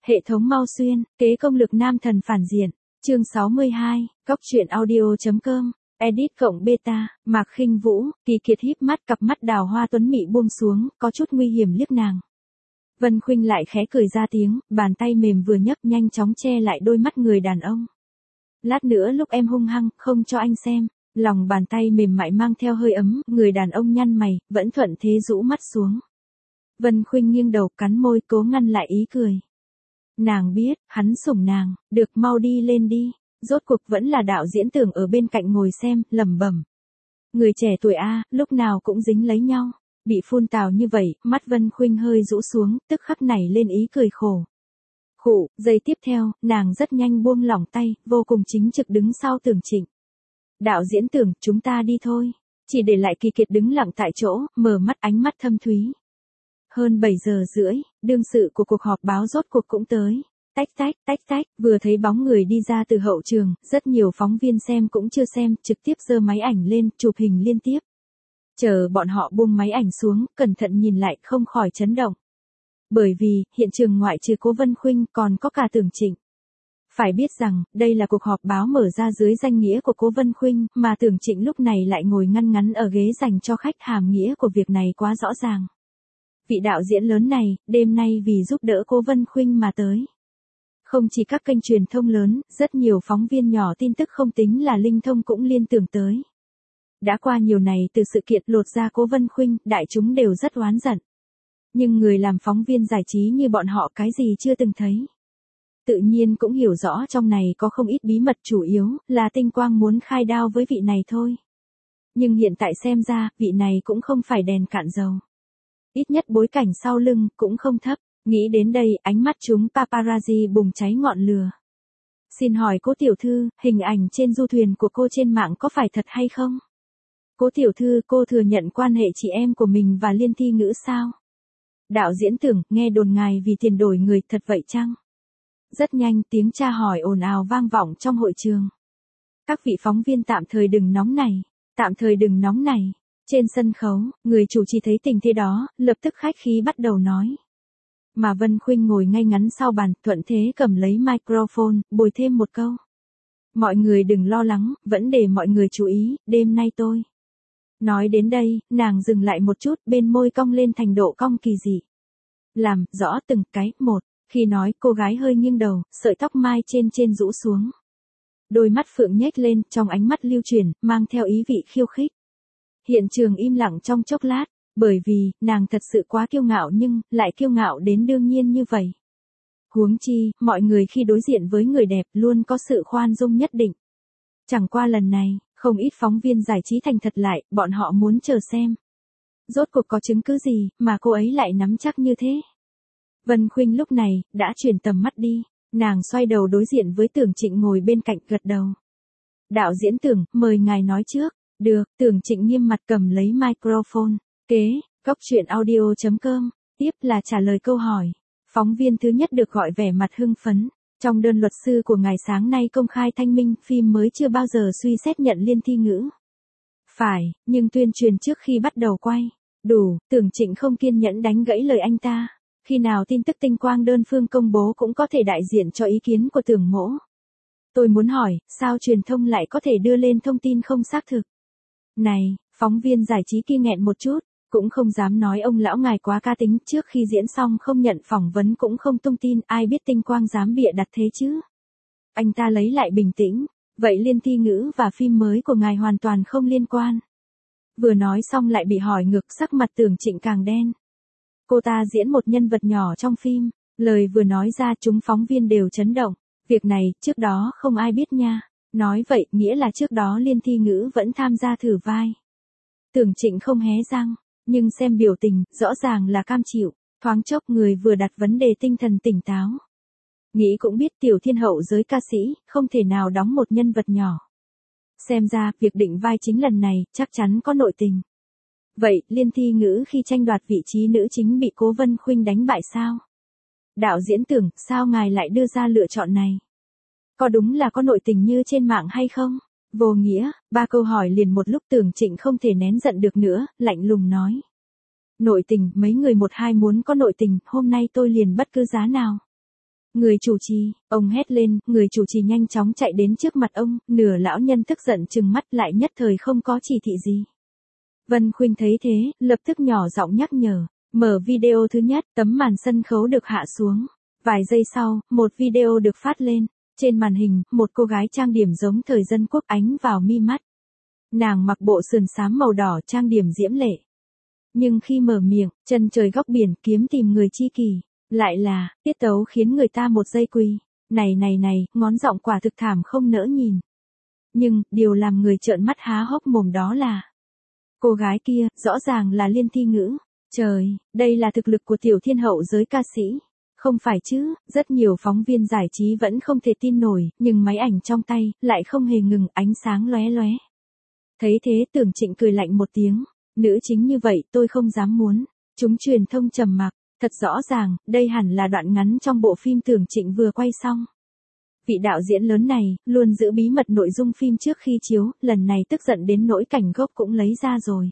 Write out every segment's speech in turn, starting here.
Hệ thống Mau Xuyên, kế công lực nam thần phản diện. Chương 62, Cóc truyện audio.com, edit cộng beta, Mạc Khinh Vũ, Kỳ Kiệt híp mắt, cặp mắt đào hoa tuấn mị buông xuống, có chút nguy hiểm liếc nàng. Vân Khuynh lại khẽ cười ra tiếng, bàn tay mềm vừa nhấc nhanh chóng che lại đôi mắt người đàn ông. Lát nữa lúc em hung hăng, không cho anh xem. Lòng bàn tay mềm mại mang theo hơi ấm, người đàn ông nhăn mày, vẫn thuận thế rũ mắt xuống. Vân Khuynh nghiêng đầu cắn môi cố ngăn lại ý cười. Nàng biết, hắn sủng nàng, được mau đi lên đi, rốt cuộc vẫn là đạo diễn Tưởng ở bên cạnh ngồi xem, lẩm bẩm. Người trẻ tuổi lúc nào cũng dính lấy nhau, bị phun tào như vậy, mắt Vân Khuynh hơi rũ xuống, tức khắc nảy lên ý cười khổ. Khụ, giây tiếp theo, nàng rất nhanh buông lỏng tay, vô cùng chính trực đứng sau Tưởng Trịnh. Đạo diễn Tưởng, chúng ta đi thôi. Chỉ để lại Kỳ Kiệt đứng lặng tại chỗ, mở mắt ánh mắt thâm thúy. Hơn 7 giờ rưỡi, đương sự của cuộc họp báo rốt cuộc cũng tới. Tách tách, vừa thấy bóng người đi ra từ hậu trường, rất nhiều phóng viên xem cũng chưa xem, trực tiếp giơ máy ảnh lên, chụp hình liên tiếp. Chờ bọn họ buông máy ảnh xuống, cẩn thận nhìn lại không khỏi chấn động. Bởi vì, hiện trường ngoại trừ cố Vân Khuynh còn có cả Tưởng Trịnh. Phải biết rằng, đây là cuộc họp báo mở ra dưới danh nghĩa của cố Vân Khuynh, mà Tưởng Trịnh lúc này lại ngồi ngăn ngắn ở ghế dành cho khách, hàm nghĩa của việc này quá rõ ràng. Vị đạo diễn lớn này, đêm nay vì giúp đỡ cố Vân Khuynh mà tới. Không chỉ các kênh truyền thông lớn, rất nhiều phóng viên nhỏ tin tức không tính là linh thông cũng liên tưởng tới. Đã qua nhiều ngày từ sự kiện lột da cố Vân Khuynh, đại chúng đều rất oán giận. Nhưng người làm phóng viên giải trí như bọn họ cái gì chưa từng thấy. Tự nhiên cũng hiểu rõ trong này có không ít bí mật, chủ yếu là Tinh Quang muốn khai đao với vị này thôi. Nhưng hiện tại xem ra, vị này cũng không phải đèn cạn dầu. Ít nhất bối cảnh sau lưng cũng không thấp. Nghĩ đến đây, ánh mắt chúng paparazzi bùng cháy ngọn lửa. Xin hỏi cố tiểu thư, hình ảnh trên du thuyền của cô trên mạng có phải thật hay không? Cố tiểu thư, cô thừa nhận quan hệ chị em của mình và Liên Thi Ngữ sao? Đạo diễn Tưởng, nghe đồn ngài vì tiền đổi người, thật vậy chăng? Rất nhanh tiếng tra hỏi ồn ào vang vọng trong hội trường. Các vị phóng viên tạm thời đừng nóng này. Trên sân khấu, người chủ trì thấy tình thế đó, lập tức khách khí bắt đầu nói. Mà Vân Khuynh ngồi ngay ngắn sau bàn, thuận thế cầm lấy microphone, bồi thêm một câu. Mọi người đừng lo lắng, vẫn để mọi người chú ý, đêm nay tôi. Nói đến đây, nàng dừng lại một chút, bên môi cong lên thành độ cong kỳ dị. Làm rõ từng cái một. Khi nói, cô gái hơi nghiêng đầu, sợi tóc mai trên rũ xuống. Đôi mắt phượng nhếch lên, trong ánh mắt lưu chuyển, mang theo ý vị khiêu khích. Hiện trường im lặng trong chốc lát, bởi vì, nàng thật sự quá kiêu ngạo nhưng, lại kiêu ngạo đến đương nhiên như vậy. Huống chi, mọi người khi đối diện với người đẹp luôn có sự khoan dung nhất định. Chẳng qua lần này, không ít phóng viên giải trí thành thật lại, bọn họ muốn chờ xem. Rốt cuộc có chứng cứ gì, mà cô ấy lại nắm chắc như thế? Vân Khuynh lúc này, đã chuyển tầm mắt đi, nàng xoay đầu đối diện với Tưởng Trịnh ngồi bên cạnh gật đầu. Đạo diễn Tưởng, mời ngài nói trước. Được, Tưởng Trịnh nghiêm mặt cầm lấy microphone. Kế, Cóc truyện audio.com, tiếp là trả lời câu hỏi. Phóng viên thứ nhất được gọi vẻ mặt hưng phấn. Trong đơn luật sư của ngài sáng nay công khai thanh minh, phim mới chưa bao giờ suy xét nhận Liên Thi Ngữ. Phải, nhưng tuyên truyền trước khi bắt đầu quay. Đủ, Tưởng Trịnh không kiên nhẫn đánh gãy lời anh ta. Khi nào tin tức Tinh Quang đơn phương công bố cũng có thể đại diện cho ý kiến của Tưởng mỗ. Tôi muốn hỏi, sao truyền thông lại có thể đưa lên thông tin không xác thực? Này, phóng viên giải trí kia nghẹn một chút, cũng không dám nói ông lão ngài quá cá tính, trước khi diễn xong không nhận phỏng vấn cũng không tung tin, ai biết Tinh Quang dám bịa đặt thế chứ? Anh ta lấy lại bình tĩnh, vậy Liên Thi Ngữ và phim mới của ngài hoàn toàn không liên quan. Vừa nói xong lại bị hỏi ngược, sắc mặt Tưởng Trịnh càng đen. Cô ta diễn một nhân vật nhỏ trong phim, lời vừa nói ra chúng phóng viên đều chấn động, việc này, trước đó không ai biết nha. Nói vậy, nghĩa là trước đó Liên Thi Ngữ vẫn tham gia thử vai. Tưởng Trịnh không hé răng, nhưng xem biểu tình, rõ ràng là cam chịu, thoáng chốc người vừa đặt vấn đề tinh thần tỉnh táo. Nghĩ cũng biết tiểu thiên hậu giới ca sĩ, không thể nào đóng một nhân vật nhỏ. Xem ra, việc định vai chính lần này, chắc chắn có nội tình. Vậy, Liên Thi Ngữ khi tranh đoạt vị trí nữ chính bị cố Vân Khuynh đánh bại sao? Đạo diễn Tưởng, sao ngài lại đưa ra lựa chọn này? Có đúng là có nội tình như trên mạng hay không? Vô nghĩa, 3 câu hỏi liền một lúc. Tưởng Trịnh không thể nén giận được nữa, lạnh lùng nói. Nội tình, mấy người một hai muốn có nội tình, hôm nay tôi liền bất cứ giá nào. Người chủ trì, ông hét lên, người chủ trì nhanh chóng chạy đến trước mặt ông, nửa lão nhân tức giận trừng mắt lại nhất thời không có chỉ thị gì. Vân Khuynh thấy thế, lập tức nhỏ giọng nhắc nhở, mở video thứ nhất, tấm màn sân khấu được hạ xuống. Vài giây sau, một video được phát lên, trên màn hình, một cô gái trang điểm giống thời dân quốc ánh vào mi mắt. Nàng mặc bộ sườn xám màu đỏ trang điểm diễm lệ. Nhưng khi mở miệng, chân trời góc biển kiếm tìm người chi kỷ, lại là, tiết tấu khiến người ta một giây quỳ. Này, ngón giọng quả thực thảm không nỡ nhìn. Nhưng, điều làm người trợn mắt há hốc mồm đó là, cô gái kia, rõ ràng là Liên Thi Ngữ. Trời, đây là thực lực của tiểu thiên hậu giới ca sĩ. Không phải chứ, rất nhiều phóng viên giải trí vẫn không thể tin nổi, nhưng máy ảnh trong tay, lại không hề ngừng ánh sáng lóe lóe. Thấy thế Tưởng Trịnh cười lạnh một tiếng, nữ chính như vậy tôi không dám muốn. Chúng truyền thông trầm mặc, thật rõ ràng, đây hẳn là đoạn ngắn trong bộ phim Tưởng Trịnh vừa quay xong. Vị đạo diễn lớn này, luôn giữ bí mật nội dung phim trước khi chiếu, lần này tức giận đến nỗi cảnh gốc cũng lấy ra rồi.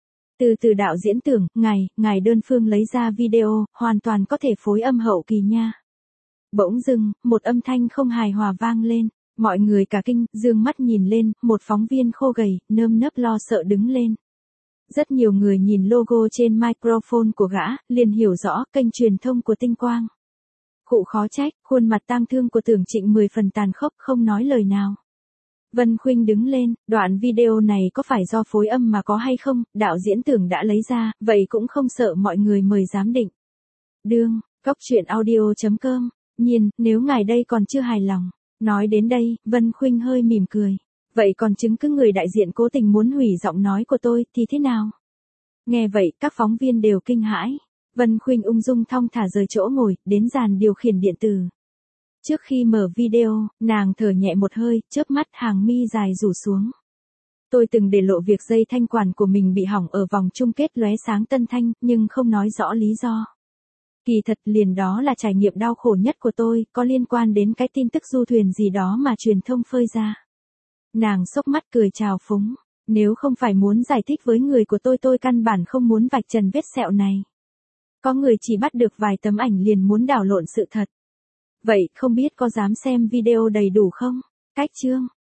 Từ đạo diễn Tưởng, ngài đơn phương lấy ra video, hoàn toàn có thể phối âm hậu kỳ nha. Bỗng dưng, một âm thanh không hài hòa vang lên, mọi người cả kinh, dương mắt nhìn lên, một phóng viên khô gầy, nơm nớp lo sợ đứng lên. Rất nhiều người nhìn logo trên microphone của gã, liền hiểu rõ kênh truyền thông của Tinh Quang. Khụ khó trách, khuôn mặt tang thương của Tưởng Trịnh 10 phần tàn khốc không nói lời nào. Vân Khuynh đứng lên, đoạn video này có phải do phối âm mà có hay không, đạo diễn Tưởng đã lấy ra, vậy cũng không sợ mọi người mời giám định. Đương, coctruyện.audio.com, nhiên, nếu ngài đây còn chưa hài lòng. Nói đến đây, Vân Khuynh hơi mỉm cười. Vậy còn chứng cứ người đại diện cố tình muốn hủy giọng nói của tôi thì thế nào? Nghe vậy, các phóng viên đều kinh hãi. Vân Khuynh ung dung thong thả rời chỗ ngồi, đến dàn điều khiển điện tử. Trước khi mở video, nàng thở nhẹ một hơi, chớp mắt hàng mi dài rủ xuống. Tôi từng để lộ việc dây thanh quản của mình bị hỏng ở vòng chung kết lóe sáng Tân Thanh, nhưng không nói rõ lý do. Kỳ thật liền đó là trải nghiệm đau khổ nhất của tôi, có liên quan đến cái tin tức du thuyền gì đó mà truyền thông phơi ra. Nàng xốc mắt cười trào phúng. Nếu không phải muốn giải thích với người của tôi căn bản không muốn vạch trần vết sẹo này. Có người chỉ bắt được vài tấm ảnh liền muốn đảo lộn sự thật. Vậy không biết có dám xem video đầy đủ không? Cách chương